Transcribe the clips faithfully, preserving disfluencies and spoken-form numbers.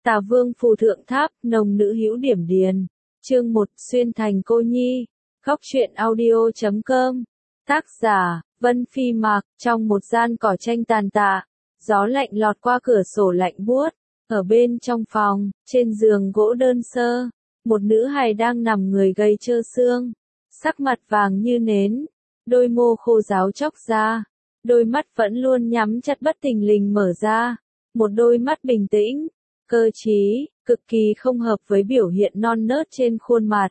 Tà Vương phù thượng tháp, nồng nữ hữu điểm điền. Chương một, xuyên thành cô nhi. Góc truyện audio chấm com. Tác giả, Vân Phi Mạc, trong một gian cỏ tranh tàn tạ. Gió lạnh lọt qua cửa sổ lạnh buốt. Ở bên trong phòng, trên giường gỗ đơn sơ, một nữ hài đang nằm người gầy trơ xương. Sắc mặt vàng như nến, đôi môi khô ráo chóc ra. Đôi mắt vẫn luôn nhắm chặt bất thình lình mở ra. Một đôi mắt bình tĩnh, cơ trí, cực kỳ không hợp với biểu hiện non nớt trên khuôn mặt.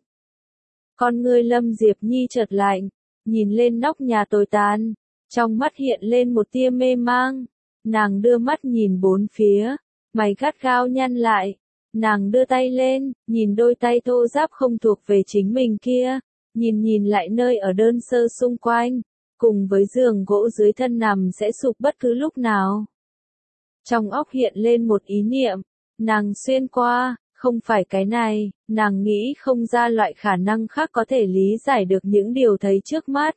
Con ngươi Lâm Diệp Nhi chợt lạnh, nhìn lên nóc nhà tồi tàn, trong mắt hiện lên một tia mê mang. Nàng đưa mắt nhìn bốn phía, mày gắt gao nhăn lại. Nàng đưa tay lên, nhìn đôi tay thô ráp không thuộc về chính mình kia, nhìn nhìn lại nơi ở đơn sơ xung quanh, cùng với giường gỗ dưới thân nằm sẽ sụp bất cứ lúc nào. Trong óc hiện lên một ý niệm, nàng xuyên qua, không phải cái này, nàng nghĩ không ra loại khả năng khác có thể lý giải được những điều thấy trước mắt.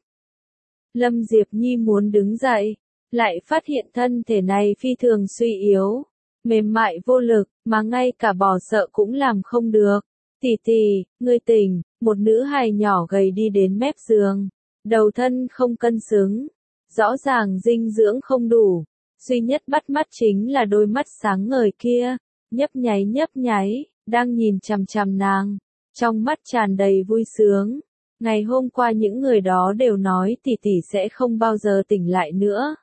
Lâm Diệp Nhi muốn đứng dậy, lại phát hiện thân thể này phi thường suy yếu, mềm mại vô lực, mà ngay cả bò sợ cũng làm không được. Tỷ tỷ, ngươi tỉnh, một nữ hài nhỏ gầy đi đến mép giường, đầu thân không cân xứng, rõ ràng dinh dưỡng không đủ, duy nhất bắt mắt chính là đôi mắt sáng ngời kia, nhấp nháy nhấp nháy, đang nhìn chằm chằm nàng, trong mắt tràn đầy vui sướng. Ngày hôm qua những người đó đều nói tỷ tỷ sẽ không bao giờ tỉnh lại nữa.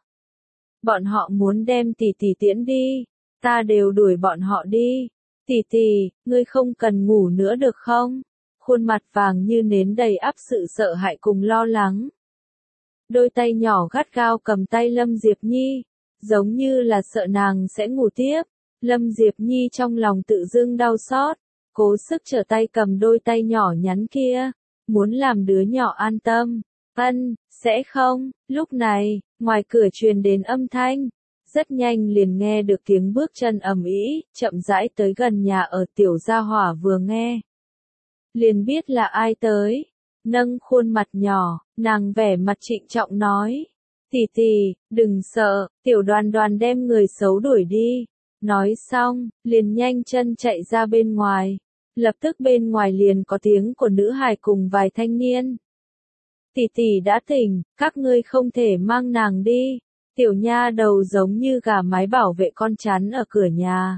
Bọn họ muốn đem tỷ tỷ tiễn đi, ta đều đuổi bọn họ đi. Tỷ tỷ, ngươi không cần ngủ nữa được không? Khuôn mặt vàng như nến đầy ắp sự sợ hãi cùng lo lắng. Đôi tay nhỏ gắt gao cầm tay Lâm Diệp Nhi, giống như là sợ nàng sẽ ngủ tiếp. Lâm Diệp Nhi trong lòng tự dưng đau xót, cố sức trở tay cầm đôi tay nhỏ nhắn kia, muốn làm đứa nhỏ an tâm. Ân, sẽ không. Lúc này, ngoài cửa truyền đến âm thanh, rất nhanh liền nghe được tiếng bước chân ầm ĩ, chậm rãi tới gần nhà ở. Tiểu Gia Hỏa vừa nghe, liền biết là ai tới, nâng khuôn mặt nhỏ, nàng vẻ mặt trịnh trọng nói, tỷ tỷ, đừng sợ, tiểu Đoàn Đoàn đem người xấu đuổi đi. Nói xong, liền nhanh chân chạy ra bên ngoài. Lập tức bên ngoài liền có tiếng của nữ hài cùng vài thanh niên. Tỷ tỷ đã tỉnh, các ngươi không thể mang nàng đi. Tiểu nha đầu giống như gà mái bảo vệ con chắn ở cửa nhà,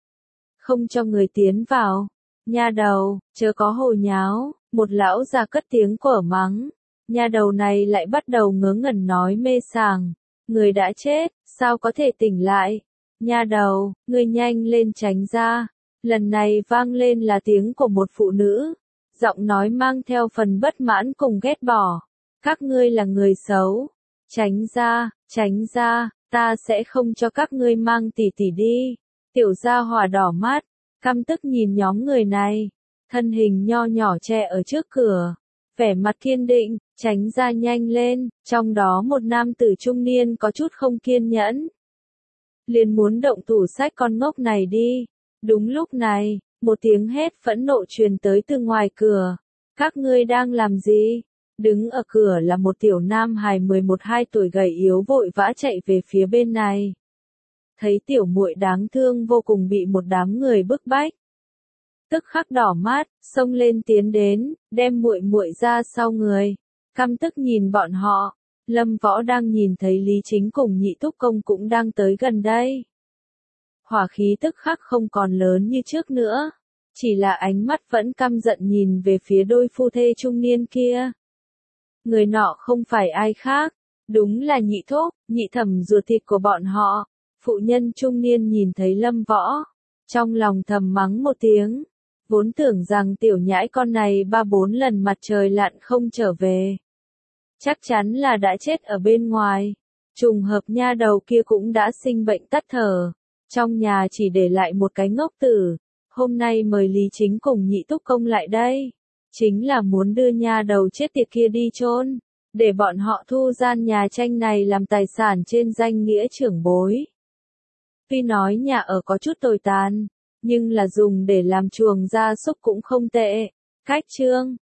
không cho người tiến vào. Nha đầu, chớ có hồ nháo, một lão già cất tiếng quở mắng. Nha đầu này lại bắt đầu ngớ ngẩn nói mê sảng, người đã chết, sao có thể tỉnh lại? Nha đầu, ngươi nhanh lên tránh ra. Lần này vang lên là tiếng của một phụ nữ, giọng nói mang theo phần bất mãn cùng ghét bỏ. Các ngươi là người xấu, tránh ra, tránh ra, ta sẽ không cho các ngươi mang tỷ tỷ đi. Tiểu Gia Hỏa đỏ mắt, căm tức nhìn nhóm người này, thân hình nho nhỏ che ở trước cửa, vẻ mặt kiên định, tránh ra nhanh lên. Trong đó một nam tử trung niên có chút không kiên nhẫn, liền muốn động thủ xách con ngốc này đi. Đúng lúc này, một tiếng hét phẫn nộ truyền tới từ ngoài cửa. Các ngươi đang làm gì? Đứng ở cửa là một tiểu nam hài mười một hai tuổi gầy yếu vội vã chạy về phía bên này. Thấy tiểu muội đáng thương vô cùng bị một đám người bức bách, tức khắc đỏ mắt, xông lên tiến đến, đem muội muội ra sau người, căm tức nhìn bọn họ. Lâm Võ đang nhìn thấy Lý Chính cùng Nhị Thúc Công cũng đang tới gần đây. Hỏa khí tức khắc không còn lớn như trước nữa, chỉ là ánh mắt vẫn căm giận nhìn về phía đôi phu thê trung niên kia. Người nọ không phải ai khác, đúng là Nhị Thúc, nhị thẩm ruột thịt của bọn họ. Phụ nhân trung niên nhìn thấy Lâm Võ, trong lòng thầm mắng một tiếng, vốn tưởng rằng tiểu nhãi con này ba bốn lần mặt trời lặn không trở về, chắc chắn là đã chết ở bên ngoài. Trùng hợp nha đầu kia cũng đã sinh bệnh tắt thở, trong nhà chỉ để lại một cái ngốc tử. Hôm nay mời Lý Chính cùng Nhị Thúc Công lại đây, chính là muốn đưa nha đầu chết tiệt kia đi chôn, để bọn họ thu gian nhà tranh này làm tài sản trên danh nghĩa trưởng bối. Tuy nói nhà ở có chút tồi tàn, nhưng là dùng để làm chuồng gia súc cũng không tệ. Cách chương